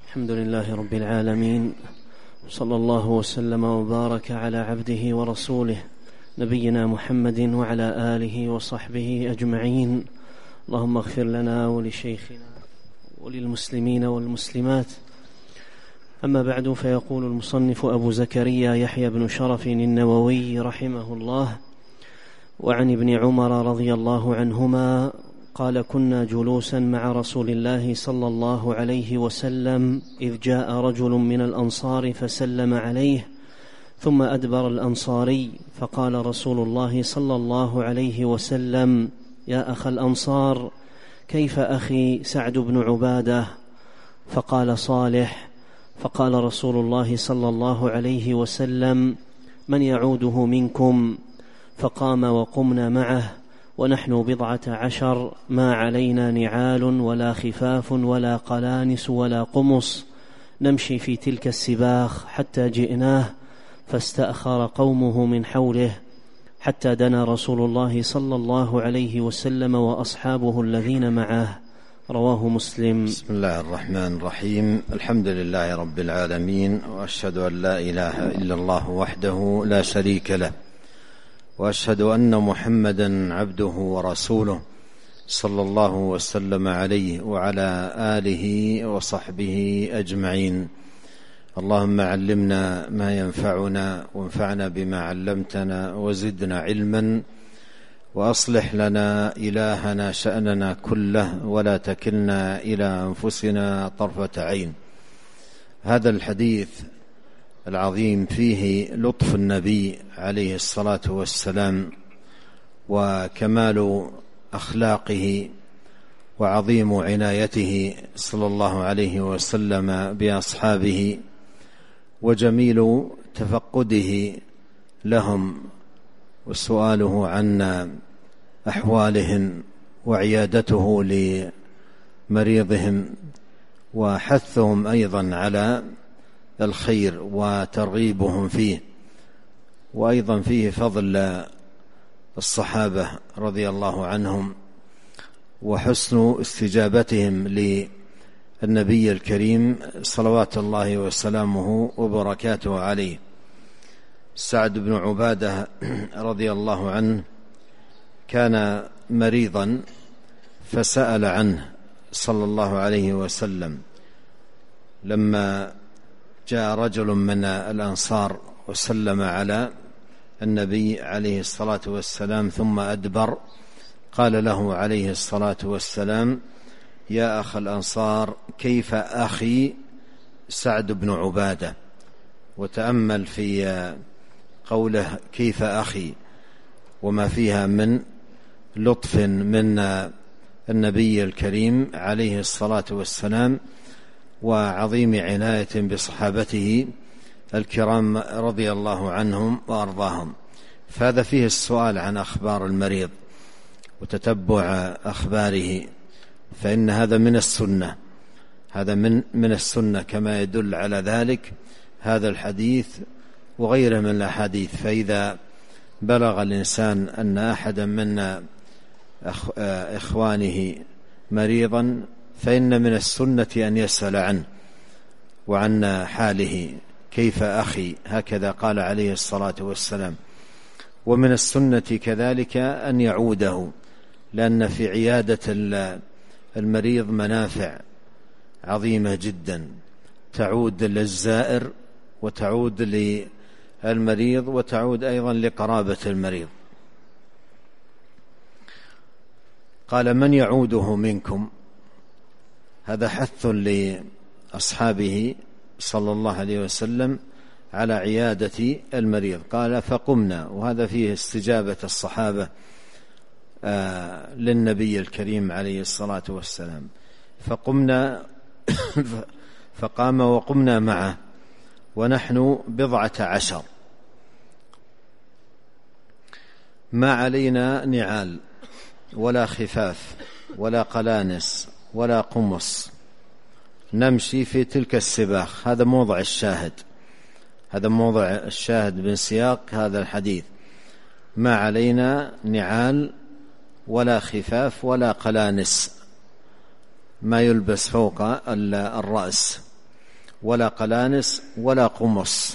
الحمد لله رب العالمين، صلى الله وسلم وبارك على عبده ورسوله نبينا محمد وعلى آله وصحبه أجمعين. اللهم اغفر لنا ولشيخنا وللمسلمين والمسلمات. أما بعد، فيقول المصنف أبو زكريا يحيى بن شرف النووي رحمه الله: وعن ابن عمر رضي الله عنهما قال: كنا جلوسا مع رسول الله صلى الله عليه وسلم إذ جاء رجل من الأنصار فسلم عليه، ثم أدبر الأنصاري، فقال رسول الله صلى الله عليه وسلم: يا أخ الأنصار، كيف أخي سعد بن عبادة؟ فقال: صالح. فقال رسول الله صلى الله عليه وسلم: من يعوده منكم؟ فقام وقمنا معه، ونحن 14، ما علينا نعال ولا خفاف ولا قلانس ولا قمص، نمشي في تلك السباخ حتى جئناه، فاستأخر قومه من حوله حتى دنا رسول الله صلى الله عليه وسلم وأصحابه الذين معه. رواه مسلم. بسم الله الرحمن الرحيم. الحمد لله رب العالمين، وأشهد أن لا إله إلا الله وحده لا شريك له، وأشهد أن محمدا عبده ورسوله صلى الله وسلم عليه وعلى آله وصحبه أجمعين. اللهم علمنا ما ينفعنا، وانفعنا بما علمتنا، وزدنا علما، وأصلح لنا إلهنا شأننا كله، ولا تكلنا إلى أنفسنا طرفة عين. هذا الحديث العظيم فيه لطف النبي عليه الصلاة والسلام، وكمال أخلاقه، وعظيم عنايته صلى الله عليه وسلم بأصحابه، وجميل تفقده لهم، وسؤاله عن أحوالهم، وعيادته لمريضهم، وحثهم أيضا على الخير وترغيبهم فيه. وأيضا فيه فضل الصحابة رضي الله عنهم، وحسن استجابتهم للنبي الكريم صلوات الله وسلامه وبركاته عليه. سعد بن عبادة رضي الله عنه كان مريضا، فسأل عنه صلى الله عليه وسلم لما جاء رجل من الأنصار وسلم على النبي عليه الصلاة والسلام ثم أدبر، قال له عليه الصلاة والسلام: يا أخ الأنصار، كيف أخي سعد بن عبادة؟ وتأمل في قوله كيف أخي، وما فيها من لطف من النبي الكريم عليه الصلاة والسلام، وعظيم عناية بصحابته الكرام رضي الله عنهم وأرضاهم. فهذا فيه السؤال عن أخبار المريض وتتبع أخباره، فإن هذا من السنة، هذا من السنة، كما يدل على ذلك هذا الحديث وغيره من الأحاديث. فإذا بلغ الإنسان أن أحدا من إخوانه مريضا، فإن من السنة أن يسأل عنه وعن حاله: كيف أخي؟ هكذا قال عليه الصلاة والسلام. ومن السنة كذلك أن يعوده، لأن في عيادة المريض منافع عظيمة جدا، تعود للزائر، وتعود للمريض، وتعود أيضا لقرابة المريض. قال: من يعوده منكم؟ هذا حث لأصحابه صلى الله عليه وسلم على عيادة المريض. قال: فقمنا، وهذا فيه استجابة الصحابة للنبي الكريم عليه الصلاة والسلام. فقمنا فقام وقمنا معه، ونحن 14، ما علينا نعال ولا خفاف ولا قلانس ولا قمص، نمشي في تلك السباخ. هذا موضع الشاهد، هذا موضع الشاهد من سياق هذا الحديث: ما علينا نعال ولا خفاف ولا قلانس، ما يلبس فوق الرأس. ولا قلانس ولا قمص.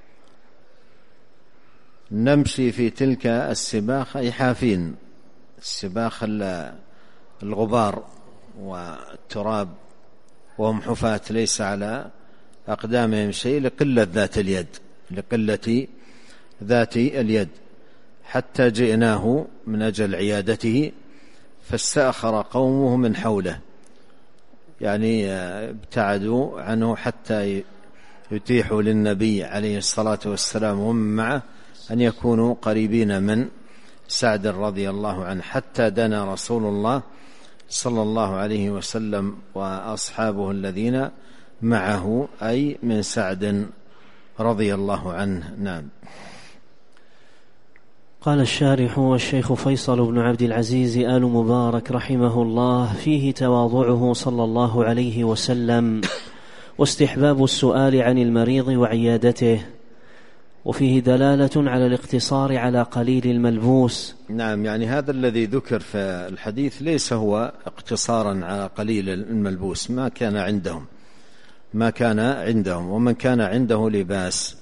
نمشي في تلك السباخ أي حافين، السباخ الغبار والتراب، وهم حفاة ليس على أقدامهم شيء لقلة ذات اليد، حتى جئناه من أجل عيادته فاستأخر قومه من حوله، يعني ابتعدوا عنه حتى يتيحوا للنبي عليه الصلاة والسلام ومن معه أن يكونوا قريبين من سعد رضي الله عنه، حتى دنا رسول الله صلى الله عليه وسلم وأصحابه الذين معه، أي من سعد رضي الله عنه. نعم. قال الشارح والشيخ فيصل بن عبد العزيز آل مبارك رحمه الله: فيه تواضعه صلى الله عليه وسلم، واستحباب السؤال عن المريض وعيادته، وفيه دلالة على الاقتصار على قليل الملبوس. نعم، يعني هذا الذي ذكر في الحديث ليس هو اقتصارا على قليل الملبوس، ما كان عندهم، ومن كان عنده لباس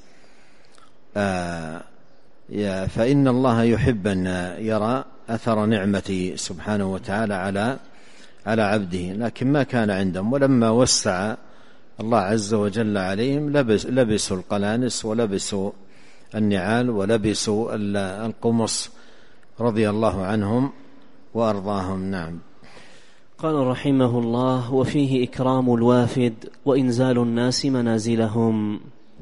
فإن الله يحب أن يرى أثر نعمته سبحانه وتعالى على عبده، لكن ما كان عندهم. ولما وسع الله عز وجل عليهم لبسوا القلانس ولبسوا النعال ولبسوا القمص رضي الله عنهم وأرضاهم. نعم. قال رحمه الله: وفيه إكرام الوافد وإنزال الناس منازلهم.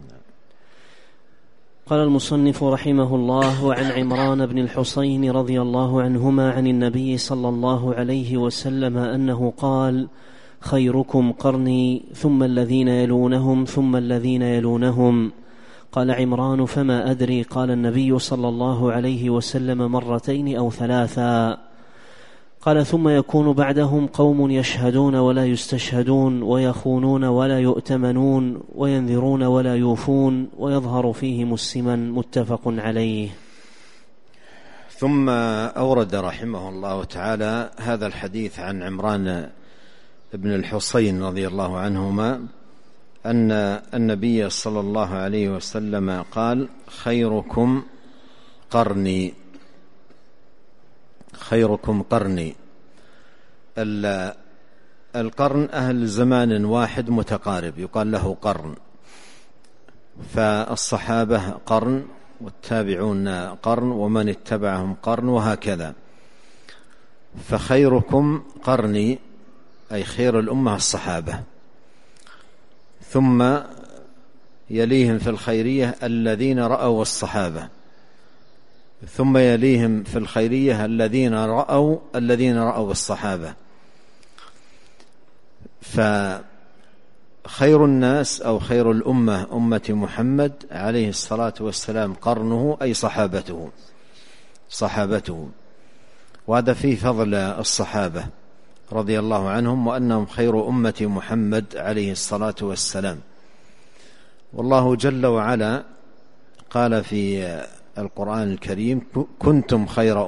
قال المصنف رحمه الله: وعن عمران بن الحصين رضي الله عنهما عن النبي صلى الله عليه وسلم أنه قال: خيركم قرني ثم الذين يلونهم ثم الذين يلونهم. قال عمران: فما أدري. قال النبي صلى الله عليه وسلم: مرتين أو ثلاثا. قال: ثم يكون بعدهم قوم يشهدون ولا يستشهدون، ويخونون ولا يؤتمنون، وينذرون ولا يوفون، ويظهر فيهم السمن. متفق عليه. ثم أورد رحمه الله تعالى هذا الحديث عن عمران بن الحصين رضي الله عنهما أن النبي صلى الله عليه وسلم قال: خيركم قرني. القرن أهل زمان واحد متقارب يقال له قرن، فالصحابة قرن، والتابعون قرن، ومن اتبعهم قرن، وهكذا. فخيركم قرني أي خير الأمة الصحابة، ثم يليهم في الخيرية الذين رأوا الصحابة، ثم يليهم في الخيرية الذين رأوا الصحابة. فخير الناس أو خير الأمة أمة محمد عليه الصلاة والسلام قرنه أي صحابته، وهذا فيه فضل الصحابة رضي الله عنهم، وأنهم خير أمة محمد عليه الصلاة والسلام. والله جل وعلا قال في القرآن الكريم: كنتم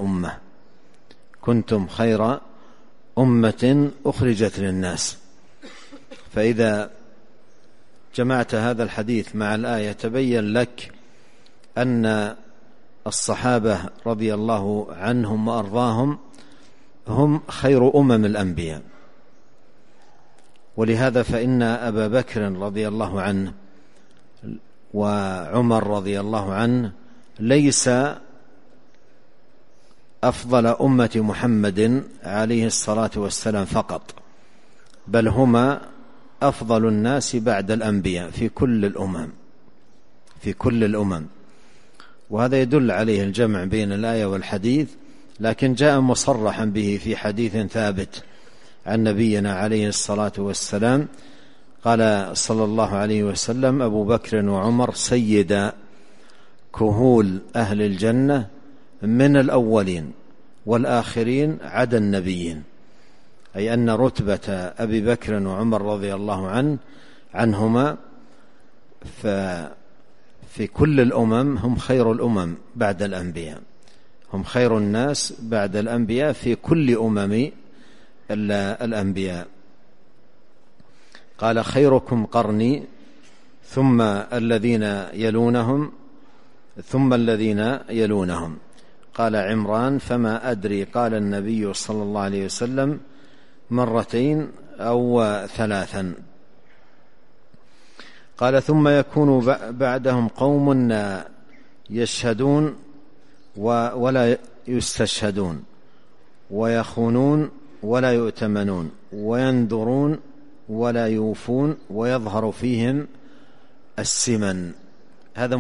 خير أمة أخرجت للناس. فإذا جمعت هذا الحديث مع الآية تبين لك أن الصحابة رضي الله عنهم وأرضاهم هم خير الأنبياء. ولهذا فإن أبا بكر رضي الله عنه وعمر رضي الله عنه ليس أفضل أمة محمد عليه الصلاة والسلام فقط، بل هما أفضل الناس بعد الأنبياء في كل الأمم. وهذا يدل عليه الجمع بين الآية والحديث، لكن جاء مصرحا به في حديث ثابت عن نبينا عليه الصلاة والسلام. قال صلى الله عليه وسلم: أبو بكر وعمر سيدا كهول أهل الجنة من الأولين، والآخرين عدا النبيين، أي أن رتبة أبي بكر وعمر رضي الله عنهما في كل الأمم هم خير الأمم بعد الأنبياء، هم خير الناس بعد الأنبياء في كل أمم الأنبياء. قال: خيركم قرني ثم الذين يلونهم ثم الذين يلونهم. قال عمران: فما أدري قال النبي صلى الله عليه وسلم مرتين أو ثلاثا. قال: ثم يكون بعدهم قوم يشهدون ولا يستشهدون، ويخونون ولا يؤتمنون، وينذرون ولا يوفون، ويظهر فيهم السمن. هذا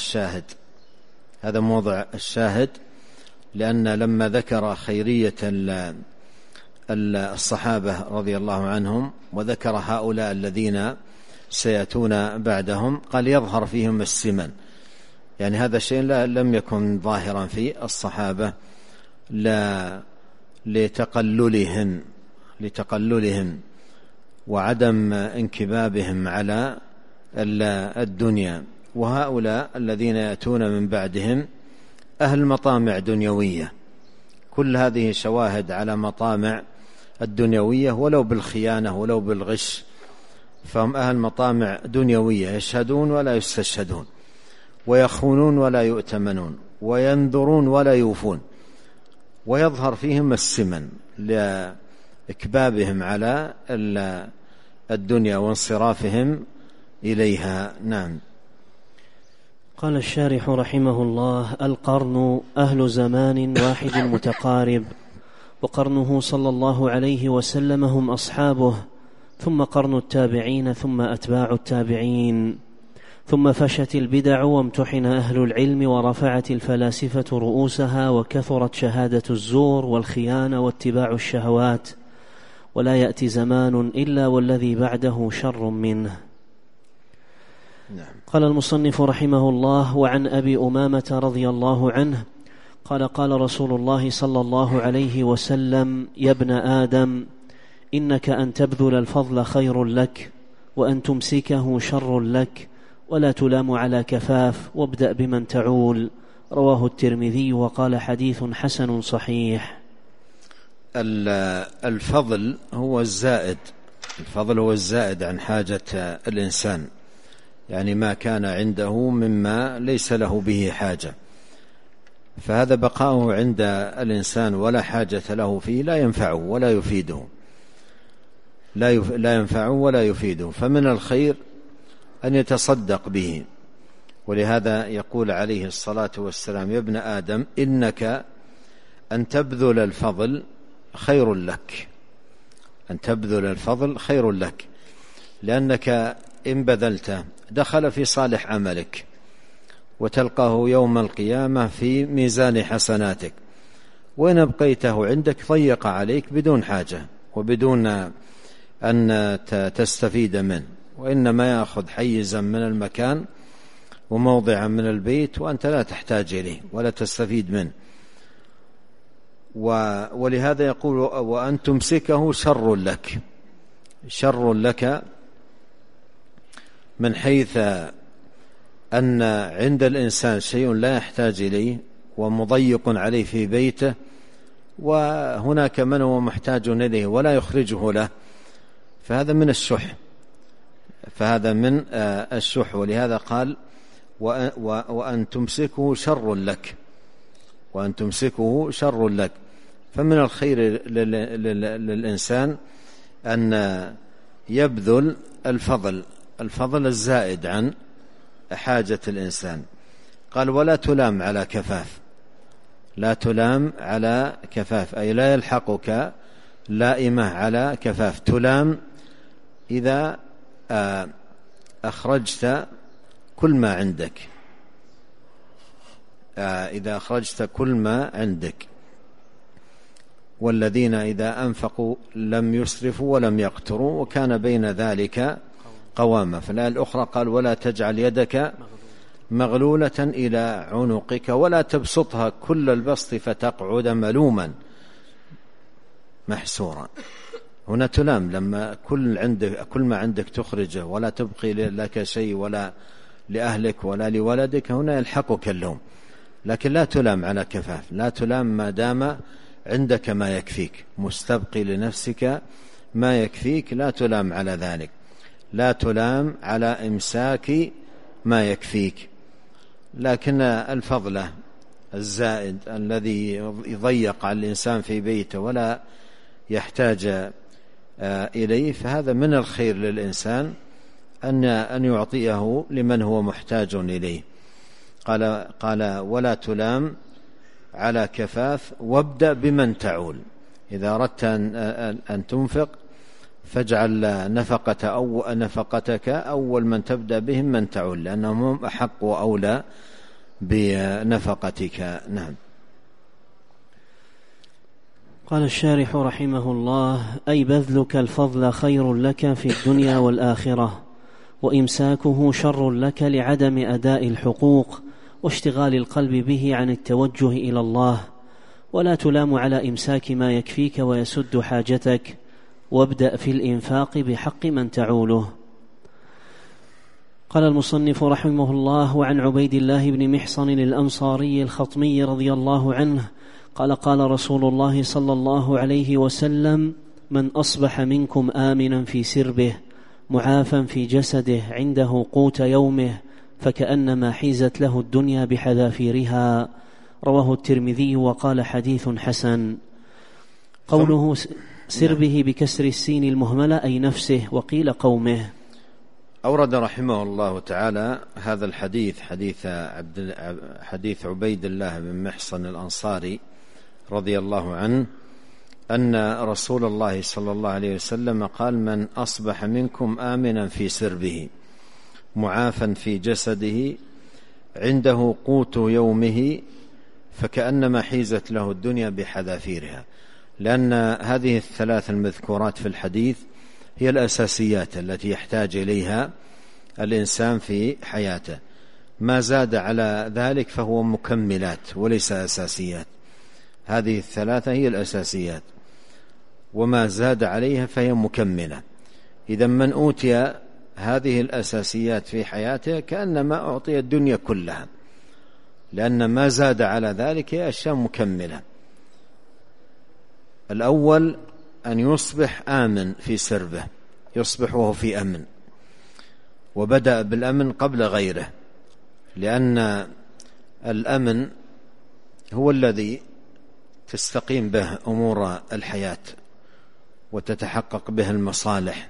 موضع الشاهد، لأن لما ذكر خيرية الصحابة رضي الله عنهم وذكر هؤلاء الذين سيأتون بعدهم قال: يظهر فيهم السمن، يعني هذا شيء لم يكن ظاهرا في الصحابة لتقللهم وعدم انكبابهم على الدنيا. وهؤلاء الذين يأتون من بعدهم أهل مطامع دنيوية، كل هذه شواهد على مطامع الدنيوية، ولو بالخيانة ولو بالغش، فهم أهل مطامع دنيوية، يشهدون ولا يستشهدون، ويخونون ولا يؤتمنون، وينذرون ولا يوفون، ويظهر فيهم السمن لإكبابهم على الدنيا وانصرافهم إليها. نعم. قال الشارح رحمه الله: القرن أهل زمان واحد متقارب، وقرنه صلى الله عليه وسلم هم أصحابه، ثم قرن التابعين، ثم أتباع التابعين، ثم فشت البدع وامتحن أهل العلم، ورفعت الفلاسفة رؤوسها، وكثرت شهادة الزور والخيانة واتباع الشهوات، ولا يأتي زمان إلا والذي بعده شر منه. قال المصنف رحمه الله: وعن أبي أمامة رضي الله عنه قال: قال رسول الله صلى الله عليه وسلم: يا ابن آدم، إنك أن تبذل الفضل خير لك، وأن تمسكه شر لك، ولا تلام على كفاف، وابدأ بمن تعول. رواه الترمذي وقال: حديث حسن صحيح. الفضل هو الزائد عن حاجة الإنسان، يعني ما كان عنده مما ليس له به حاجة، فهذا بقاؤه عند الإنسان ولا حاجة له فيه لا ينفعه ولا يفيده، لا ينفعه ولا يفيده، فمن الخير أن يتصدق به. ولهذا يقول عليه الصلاة والسلام: يا ابن آدم، إنك أن تبذل الفضل خير لك، أن تبذل الفضل خير لك، لأنك إن بذلته دخل في صالح عملك، وتلقاه يوم القيامة في ميزان حسناتك، وإن أبقيته عندك ضيق عليك بدون حاجة وبدون أن تستفيد منه، وإنما يأخذ حيزا من المكان وموضعا من البيت وأنت لا تحتاج إليه ولا تستفيد منه. ولهذا يقول: وأن تمسكه شر لك، من حيث أن عند الإنسان شيء لا يحتاج إليه ومضيق عليه في بيته، وهناك من هو محتاج إليه ولا يخرجه له، فهذا من الشح. ولهذا قال: وأن تمسكه شر لك. فمن الخير للإنسان أن يبذل الفضل الزائد عن حاجة الإنسان. قال: ولا تلام على كفاف، أي لا يلحقك لائمة على كفاف. تلام إذا أخرجت كل ما عندك، والذين إذا أنفقوا لم يسرفوا ولم يقتروا وكان بين ذلك قواما. في الآية الأخرى قال: ولا تجعل يدك مغلولة إلى عنقك ولا تبسطها كل البسط فتقعد ملوما محسورا. هنا تلام، لما كل ما عندك تخرجه ولا تبقي لك شيء ولا لأهلك ولا لولدك، هنا يلحقك اللوم. لكن لا تلام على كفاف، لا تلام ما دام عندك ما يكفيك، مستبقي لنفسك ما يكفيك، لا تلام على ذلك. لا تلام على إمساك ما يكفيك. لكن الفضلة الزائد الذي يضيق على الإنسان في بيته ولا يحتاج إليه، فهذا من الخير للإنسان أن يعطيه لمن هو محتاج إليه. قال ولا تلام على كفاف وابدأ بمن تعول. إذا أردت أن تنفق فاجعل نفقتك أول من تبدأ بهم من تعول، لأنهم هم أحق وأولى بنفقتك. نعم. قال الشارح رحمه الله: أي بذلك الفضل خير لك في الدنيا والآخرة، وإمساكه شر لك لعدم أداء الحقوق واشتغال القلب به عن التوجه إلى الله. ولا تلام على إمساك ما يكفيك ويسد حاجتك، وابدأ في الإنفاق بحق من تعوله. قال المصنف رحمه الله: وعن عبيد الله بن محصن الأنصاري الخطمي رضي الله عنه قال: قال رسول الله صلى الله عليه وسلم: من أصبح منكم آمنا في سربه معافا في جسده عنده قوت يومه فكأنما حيزت له الدنيا بحذافيرها. رواه الترمذي وقال: حديث حسن. قوله سربه بكسر السين المهملة أي نفسه، وقيل قومه. أورد رحمه الله تعالى هذا الحديث، حديث عبيد الله بن محصن الأنصاري رضي الله عنه، أن رسول الله صلى الله عليه وسلم قال: من أصبح منكم آمنا في سربه معافا في جسده عنده قوت يومه فكأنما حيزت له الدنيا بحذافيرها. لأن هذه الثلاث المذكورات في الحديث هي الأساسيات التي يحتاج إليها الإنسان في حياته. ما زاد على ذلك فهو مكملات وليس أساسيات. هذه الثلاثة هي الأساسيات، وما زاد عليها فهي مكملة. إذا من أوتي هذه الأساسيات في حياته كأنما أعطي الدنيا كلها، لأن ما زاد على ذلك هي أشياء مكملة. الأول أن يصبح آمن في سربه، يصبح وهو في أمن، وبدأ بالأمن قبل غيره، لأن الأمن هو الذي تستقيم به أمور الحياة وتتحقق به المصالح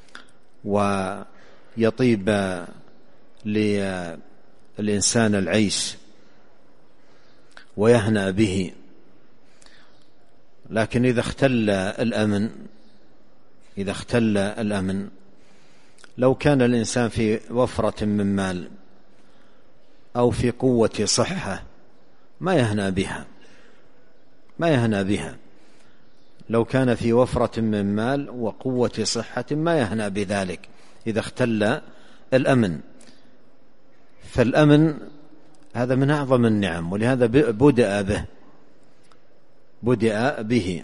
ويطيب للإنسان العيش ويهنأ به. لكن إذا اختل الأمن لو كان الإنسان في وفرة من مال أو في قوة صحة ما يهنأ بها. لو كان في وفرة من مال وقوة صحة ما يهنأ بذلك إذا اختل الأمن. فالأمن هذا من أعظم النعم، ولهذا بدأ به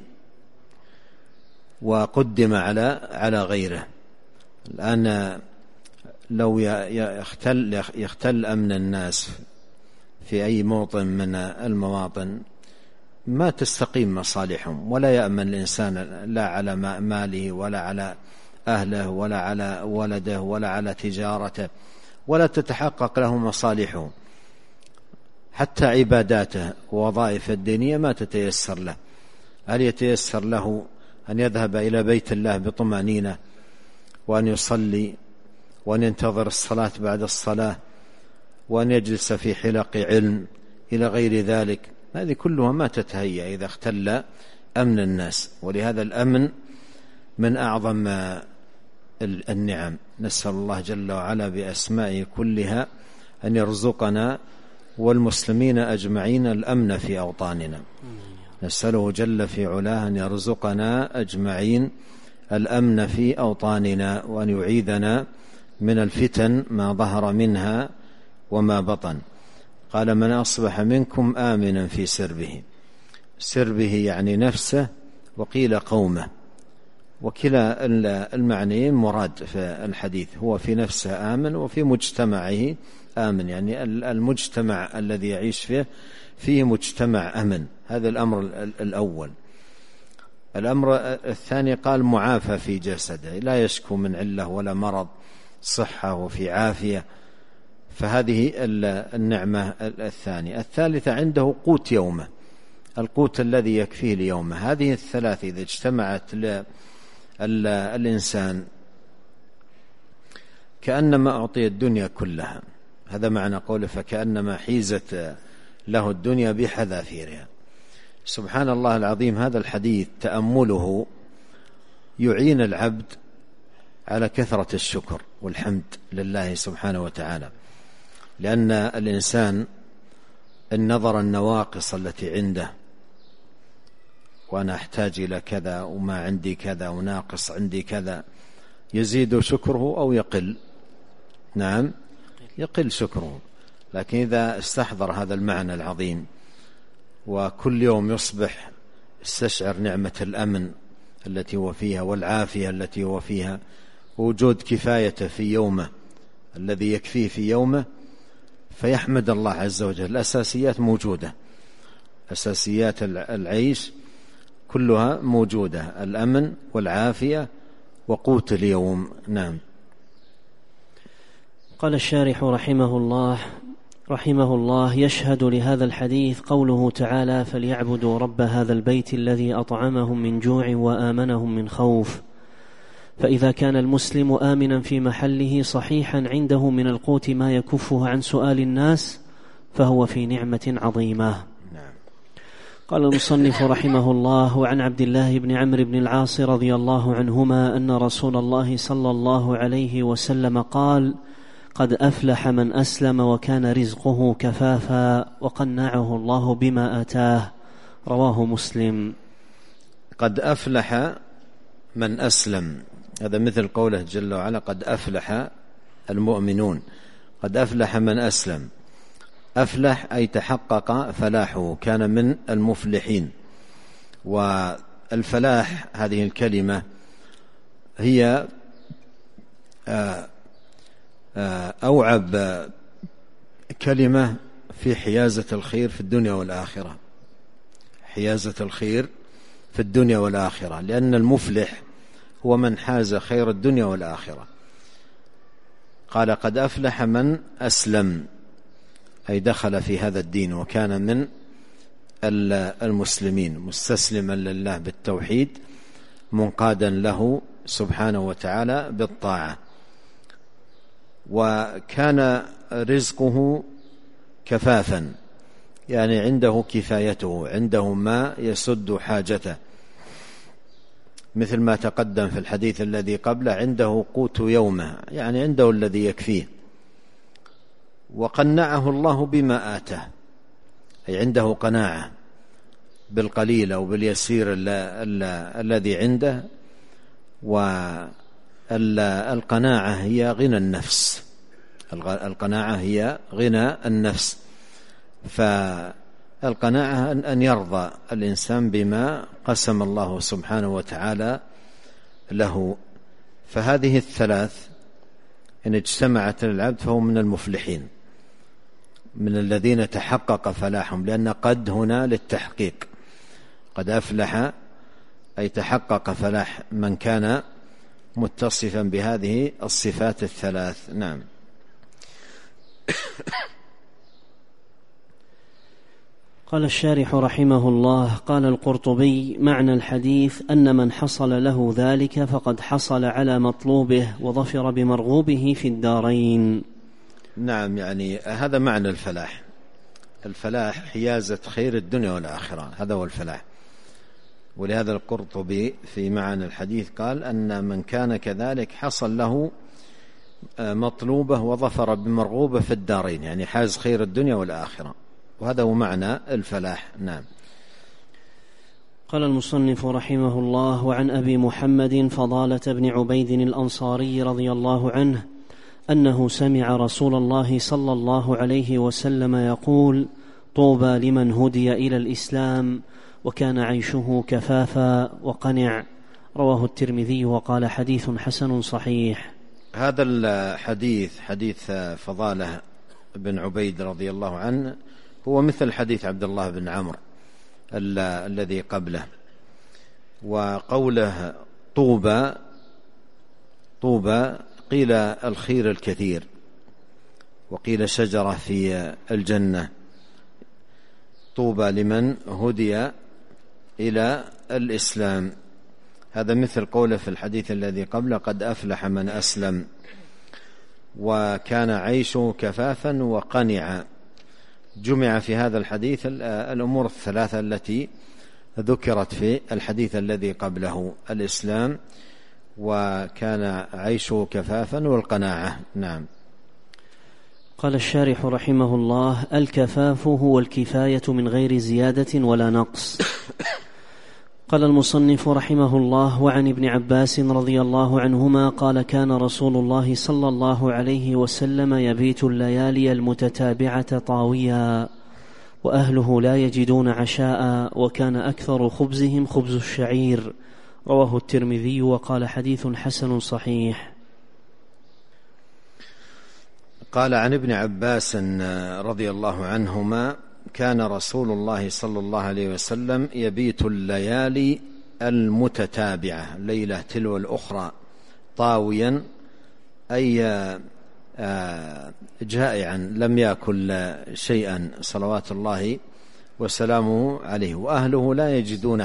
وقدم على غيره. الآن لو يختل أمن الناس في أي موطن من المواطن ما تستقيم مصالحهم، ولا يأمن الإنسان لا على ماله ولا على أهله ولا على ولده ولا على تجارته، ولا تتحقق له مصالحه. حتى عباداته ووظائف الدينية ما تتيسر له. هل يتيسر له أن يذهب إلى بيت الله بطمأنينة وأن يصلي وأن ينتظر الصلاة بعد الصلاة وأن يجلس في حلق علم إلى غير ذلك؟ هذه كلها ما تتهيأ إذا اختل أمن الناس. ولهذا الأمن من أعظم النعم. نسأل الله جل وعلا بأسمائه كلها أن يرزقنا والمسلمين أجمعين الأمن في أوطاننا. نسأله جل في علاه أن يرزقنا أجمعين الأمن في أوطاننا، وأن يعيذنا من الفتن ما ظهر منها وما بطن. قال: من أصبح منكم آمنا في سربه يعني نفسه، وقيل قومه، وكلا المعنيين مراد في الحديث. هو في نفسه آمن وفي مجتمعه آمن، يعني المجتمع الذي يعيش فيه مجتمع أمن. هذا الأمر الأول. الأمر الثاني قال معافى في جسده، لا يشكو من علة ولا مرض، صحة وفي عافية، فهذه النعمة الثانية. الثالثة عنده قوت يومه، القوت الذي يكفيه ليومه. هذه الثلاث إذا اجتمعت للإنسان كأنما أعطي الدنيا كلها. هذا معنى قوله فكأنما حيزت له الدنيا بحذافيرها. سبحان الله العظيم، هذا الحديث تأمله يعين العبد على كثرة الشكر والحمد لله سبحانه وتعالى، لأن الإنسان إن نظر النواقص التي عنده، وأنا أحتاج إلى كذا وما عندي كذا وناقص عندي كذا، يزيد شكره أو يقل؟ نعم يقل شكره. لكن إذا استحضر هذا المعنى العظيم وكل يوم يصبح يستشعر نعمة الأمن التي هو فيها والعافية التي هو فيها ووجود كفايته في يومه الذي يكفيه في يومه، فيحمد الله عز وجل. الأساسيات موجودة، أساسيات العيش كلها موجودة، الأمن والعافية وقوت اليوم. نعم. قال الشارح رحمه الله يشهد لهذا الحديث قوله تعالى فليعبدوا رب هذا البيت الذي أطعمهم من جوع وآمنهم من خوف. فإذا كان المسلم آمنا في محله صحيحا عنده من القوت ما يكفه عن سؤال الناس فهو في نعمة عظيمة. قال المصنف رحمه الله وعن عبد الله بن عمرو بن العاص رضي الله عنهما أن رسول الله صلى الله عليه وسلم قال قد أفلح من أسلم وكان رزقه كفافا وقنعه الله بما آتاه. رواه مسلم. قد أفلح من أسلم، هذا مثل قوله جل وعلا قد أفلح المؤمنون. قد أفلح من أسلم، أفلح أي تحقق فلاحه، كان من المفلحين. والفلاح هذه الكلمة هي أوعب كلمة في حيازة الخير في الدنيا والآخرة، حيازة الخير في الدنيا والآخرة، لأن المفلح هو من حاز خير الدنيا والآخرة. قال قد أفلح من أسلم، أي دخل في هذا الدين وكان من المسلمين، مستسلما لله بالتوحيد، منقادا له سبحانه وتعالى بالطاعة. وكان رزقه كفافا، يعني عنده كفايته، عنده ما يسد حاجته، مثل ما تقدم في الحديث الذي قبله عنده قوت يومه، يعني عنده الذي يكفيه. وقنعه الله بما آتاه، أي عنده قناعة بالقليل أو باليسير الذي عنده. والقناعة هي غنى النفس، القناعة هي غنى النفس. فالقناعة أن يرضى الإنسان بما قسم الله سبحانه وتعالى له. فهذه الثلاث إن اجتمعت للعبد فهو من المفلحين، من الذين تحقق فلاحهم، لأن قد هنا للتحقيق، قد أفلح أي تحقق فلاح من كان متصفا بهذه الصفات الثلاث. نعم. قال الشارح رحمه الله قال القرطبي معنى الحديث أن من حصل له ذلك فقد حصل على مطلوبه وظفر بمرغوبه في الدارين. نعم، يعني هذا معنى الفلاح. الفلاح حيازة خير الدنيا والآخرة، هذا هو الفلاح. ولهذا القرطبي في معنى الحديث قال أن من كان كذلك حصل له مطلوبه وظفر بمرغوبه في الدارين، يعني حاز خير الدنيا والآخرة، وهذا هو معنى الفلاح. نعم. قال المصنف رحمه الله وعن أبي محمد فضالة بن عبيد الأنصاري رضي الله عنه أنه سمع رسول الله صلى الله عليه وسلم يقول طوبى لمن هدي إلى الإسلام وكان عيشه كفافا وقنع. رواه الترمذي وقال حديث حسن صحيح. هذا الحديث حديث فضالة بن عبيد رضي الله عنه هو مثل حديث عبد الله بن عمرو الذي قبله. وقوله طوبى قيل الخير الكثير، وقيل شجرة في الجنة. طوبى لمن هدي إلى الإسلام. هذا مثل قوله في الحديث الذي قبله: قد أفلح من أسلم. وكان عيشه كفافا وقنعا. جمع في هذا الحديث الأمور الثلاثة التي ذكرت في الحديث الذي قبله: الإسلام، وكان عيشه كفافا، والقناعة. نعم. قال الشارح رحمه الله: الكفاف هو الكفاية من غير زيادة ولا نقص. قال المصنف رحمه الله: وعن ابن عباس رضي الله عنهما قال: كان رسول الله صلى الله عليه وسلم يبيت الليالي المتتابعة طاويا، وأهله لا يجدون عشاء، وكان أكثر خبزهم خبز الشعير. رواه الترمذي وقال: حديث حسن صحيح. قال عن ابن عباس رضي الله عنهما: كان رسول الله صلى الله عليه وسلم يبيت الليالي المتتابعة، ليلة تلو الأخرى، طاويا أي جائعا، لم يأكل شيئا صلوات الله وسلامه عليه، وأهله لا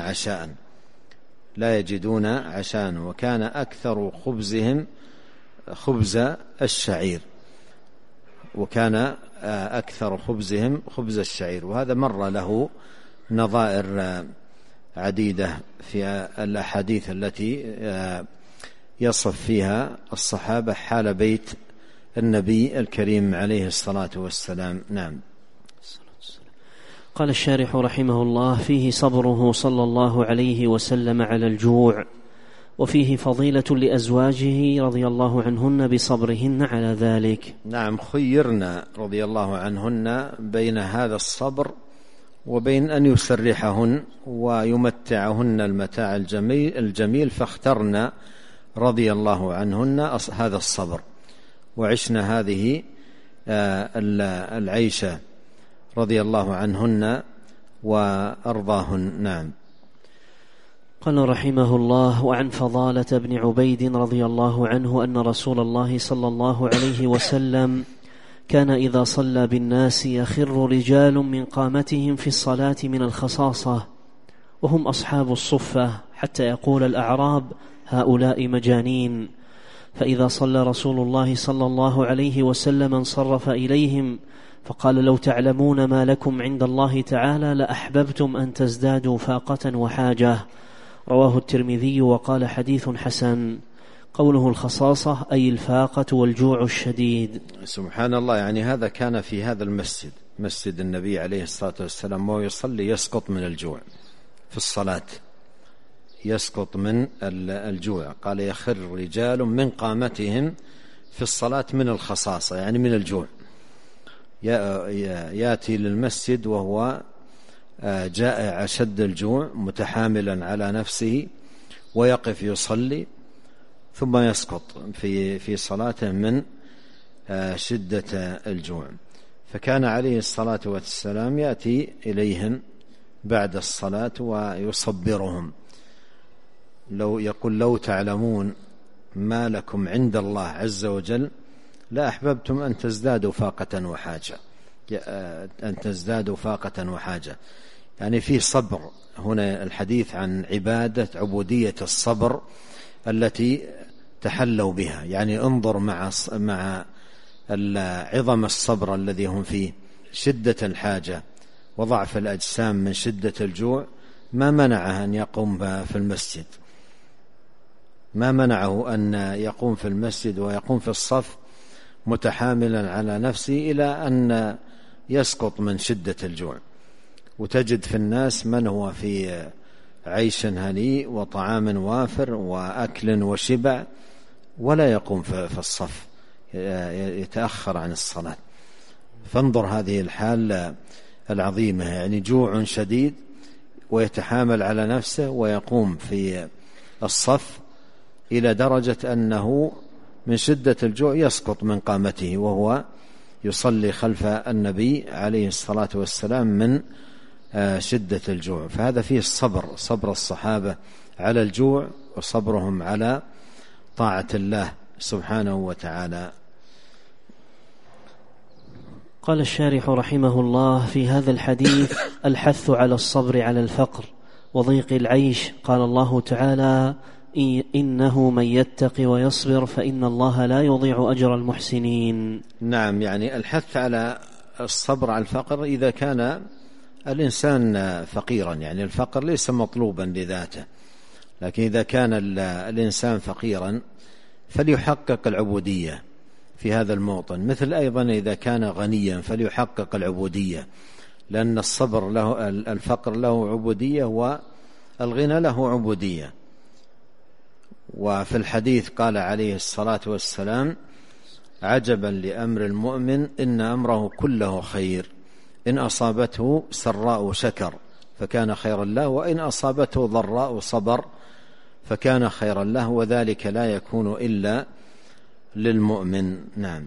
يجدون عشاء، وكان أكثر خبزهم خبز الشعير، وكان أكثر خبزهم خبز الشعير. وهذا مر له نظائر عديدة في الأحاديث التي يصف فيها الصحابة حال بيت النبي الكريم عليه الصلاة والسلام. نعم. قال الشارح رحمه الله: فيه صبره صلى الله عليه وسلم على الجوع، وفيه فضيلة لأزواجه رضي الله عنهن بصبرهن على ذلك. نعم، خيرنا رضي الله عنهن بين هذا الصبر وبين أن يسرحهن ويمتعهن المتاع الجميل، فاخترنا رضي الله عنهن هذا الصبر، وعشنا هذه العيشة رضي الله عنهن وأرضاهن. نعم. قال رحمه الله: وعن فضالة بن عبيد رضي الله عنه أن رسول الله صلى الله عليه وسلم كان إذا صلى بالناس يخر رجال من قامتهم في الصلاة من الخصاصة، وهم أصحاب الصفة، حتى يقول الأعراب: هؤلاء مجانين. فإذا صلى رسول الله صلى الله عليه وسلم انصرف إليهم فقال: لو تعلمون ما لكم عند الله تعالى لأحببتم أن تزدادوا فاقة وحاجة. رواه الترمذي وقال: حديث حسن. قوله الخصاصة أي الفاقة والجوع الشديد. سبحان الله، يعني هذا كان في هذا المسجد، مسجد النبي عليه الصلاة والسلام، وهو يصلي يسقط من الجوع في الصلاة، يسقط من الجوع. قال: يخر رجال من قامتهم في الصلاة من الخصاصة، يعني من الجوع. يأتي للمسجد وهو جائع شد الجوع، متحاملا على نفسه، ويقف يصلي، ثم يسقط في صلاته من شدة الجوع. فكان عليه الصلاة والسلام يأتي إليهم بعد الصلاة ويصبرهم. لو تعلمون ما لكم عند الله عز وجل لا أحببتم أن تزدادوا فاقة وحاجة. يعني فيه صبر هنا، الحديث عن عبودية الصبر التي تحلوا بها. يعني انظر مع عظم الصبر الذي هم فيه، شدة الحاجة وضعف الأجسام من شدة الجوع، ما منعه أن يقوم في المسجد، ما منعه أن يقوم في المسجد ويقوم في الصف متحاملا على نفسه إلى أن يسقط من شدة الجوع. وتجد في الناس من هو في عيش هنيء وطعام وافر وأكل وشبع، ولا يقوم في الصف، يتأخر عن الصلاة. فانظر هذه الحال العظيمة، يعني جوع شديد ويتحامل على نفسه ويقوم في الصف إلى درجة أنه من شدة الجوع يسقط من قامته وهو يصلي خلف النبي عليه الصلاة والسلام من شدة الجوع. فهذا فيه صبر الصحابة على الجوع وصبرهم على طاعة الله سبحانه وتعالى. قال الشارح رحمه الله في هذا الحديث الحث على الصبر على الفقر وضيق العيش. قال الله تعالى: إنه من يتق ويصبر فإن الله لا يضيع أجر المحسنين. نعم، يعني الحث على الصبر على الفقر إذا كان الإنسان فقيرا، يعني الفقر ليس مطلوبا لذاته، لكن إذا كان الإنسان فقيرا فليحقق العبودية في هذا الموطن، مثل أيضا إذا كان غنيا فليحقق العبودية، لأن الصبر له، الفقر له عبودية والغنى له عبودية. وفي الحديث قال عليه الصلاة والسلام: عجبا لأمر المؤمن إن أمره كله خير، إن أصابته سراء شكر فكان خيرا له، وإن أصابته ضراء صبر فكان خيرا له، وذلك لا يكون إلا للمؤمن. نعم.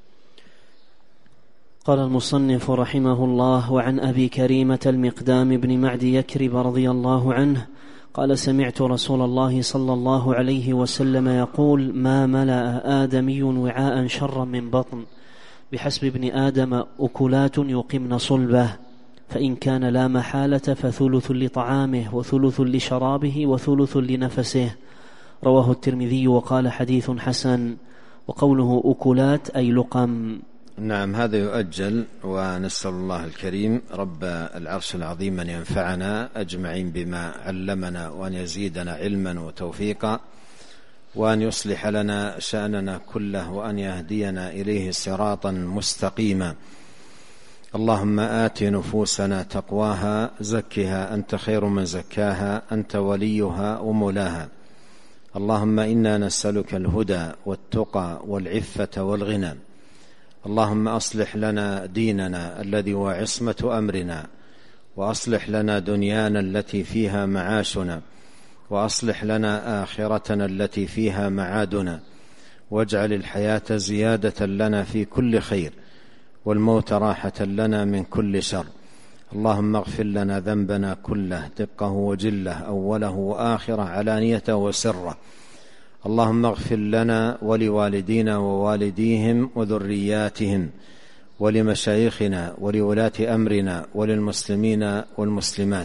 قال المصنف رحمه الله: وعن أبي كريمة المقدام بن معدي يكرب رضي الله عنه قال: سمعت رسول الله صلى الله عليه وسلم يقول: ما ملأ آدمي وعاء شرا من بطن، بحسب ابن آدم أكلات يقمن صلبه، فإن كان لا محالة فثلث لطعامه وثلث لشرابه وثلث لنفسه. رواه الترمذي وقال: حديث حسن. وقوله أكلات أي لقم. نعم، هذا يؤجل، ونسأل الله الكريم رب العرش العظيم أن ينفعنا أجمعين بما علمنا، وأن يزيدنا علما وتوفيقا، وأن يصلح لنا شأننا كله، وأن يهدينا إليه صراطا مستقيما. اللهم آت نفوسنا تقواها، زكها أنت خير من زكاها، أنت وليها ومولاها. اللهم إنا نسألك الهدى والتقى والعفة والغنى. اللهم أصلح لنا ديننا الذي هو عصمة أمرنا، وأصلح لنا دنيانا التي فيها معاشنا، وأصلح لنا آخرتنا التي فيها معادنا، واجعل الحياة زيادة لنا في كل خير، والموت راحة لنا من كل شر. اللهم اغفر لنا ذنبنا كله، دقه وجله، أوله وآخره، علانيته وسره. اللهم اغفر لنا ولوالدينا ووالديهم وذرياتهم، ولمشايخنا ولولاة أمرنا، وللمسلمين والمسلمات.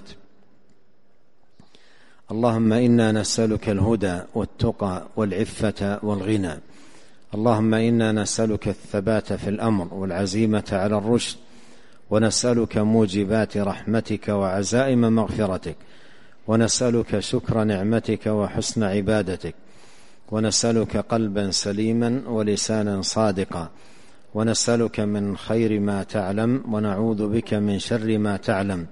اللهم إنا نسألك الهدى والتقى والعفة والغنى. اللهم إنا نسألك الثبات في الأمر والعزيمة على الرشد، ونسألك موجبات رحمتك وعزائم مغفرتك، ونسألك شكر نعمتك وحسن عبادتك، ونسألك قلبا سليما ولسانا صادقا، ونسألك من خير ما تعلم، ونعوذ بك من شر ما تعلم،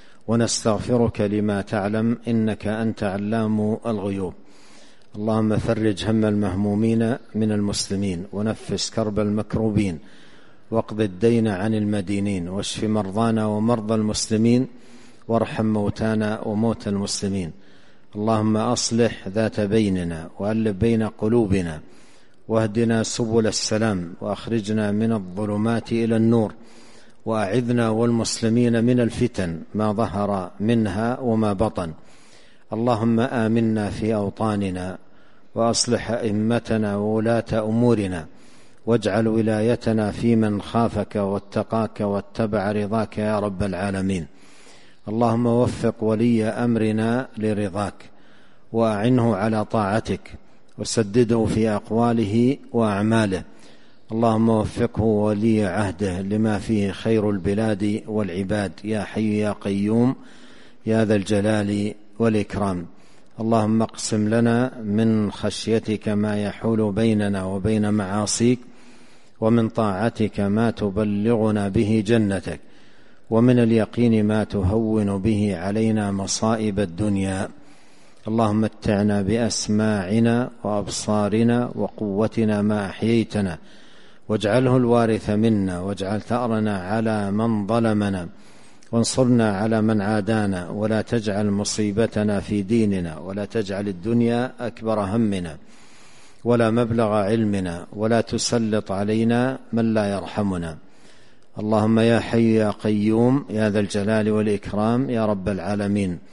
ونستغفرك لما تعلم، إنك أنت علام الغيوب. اللهم فرج هم المهمومين من المسلمين، ونفس كرب المكروبين، واقض الدين عن المدينين، واشف مرضانا ومرضى المسلمين، وارحم موتانا وموتى المسلمين. اللهم أصلح ذات بيننا، وألف بين قلوبنا، واهدنا سبل السلام، وأخرجنا من الظلمات إلى النور، وأعذنا والمسلمين من الفتن ما ظهر منها وما بطن. اللهم آمنا في أوطاننا، وأصلح أئمتنا وولاة أمورنا، واجعل ولايتنا في من خافك واتقاك واتبع رضاك يا رب العالمين. اللهم وفق ولي أمرنا لرضاك، وأعنه على طاعتك، وسدده في أقواله وأعماله. اللهم وفقه ولي عهده لما فيه خير البلاد والعباد، يا حي يا قيوم يا ذا الجلال والإكرام. اللهم اقسم لنا من خشيتك ما يحول بيننا وبين معاصيك، ومن طاعتك ما تبلغنا به جنتك، ومن اليقين ما تهون به علينا مصائب الدنيا. اللهم متعنا بأسماعنا وأبصارنا وقوتنا ما أحييتنا، واجعله الوارث منا، واجعل ثأرنا على من ظلمنا، وانصرنا على من عادانا، ولا تجعل مصيبتنا في ديننا، ولا تجعل الدنيا أكبر همنا ولا مبلغ علمنا، ولا تسلط علينا من لا يرحمنا. اللهم يا حي يا قيوم يا ذا الجلال والإكرام يا رب العالمين،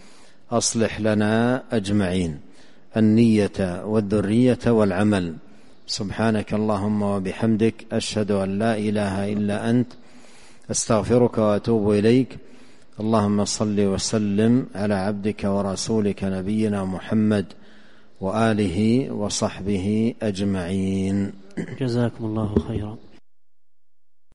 أصلح لنا أجمعين النية والذرية والعمل. سبحانك اللهم وبحمدك، أشهد أن لا إله إلا أنت، أستغفرك وأتوب إليك. اللهم صل وسلم على عبدك ورسولك نبينا محمد وآله وصحبه أجمعين. جزاكم الله خيرا.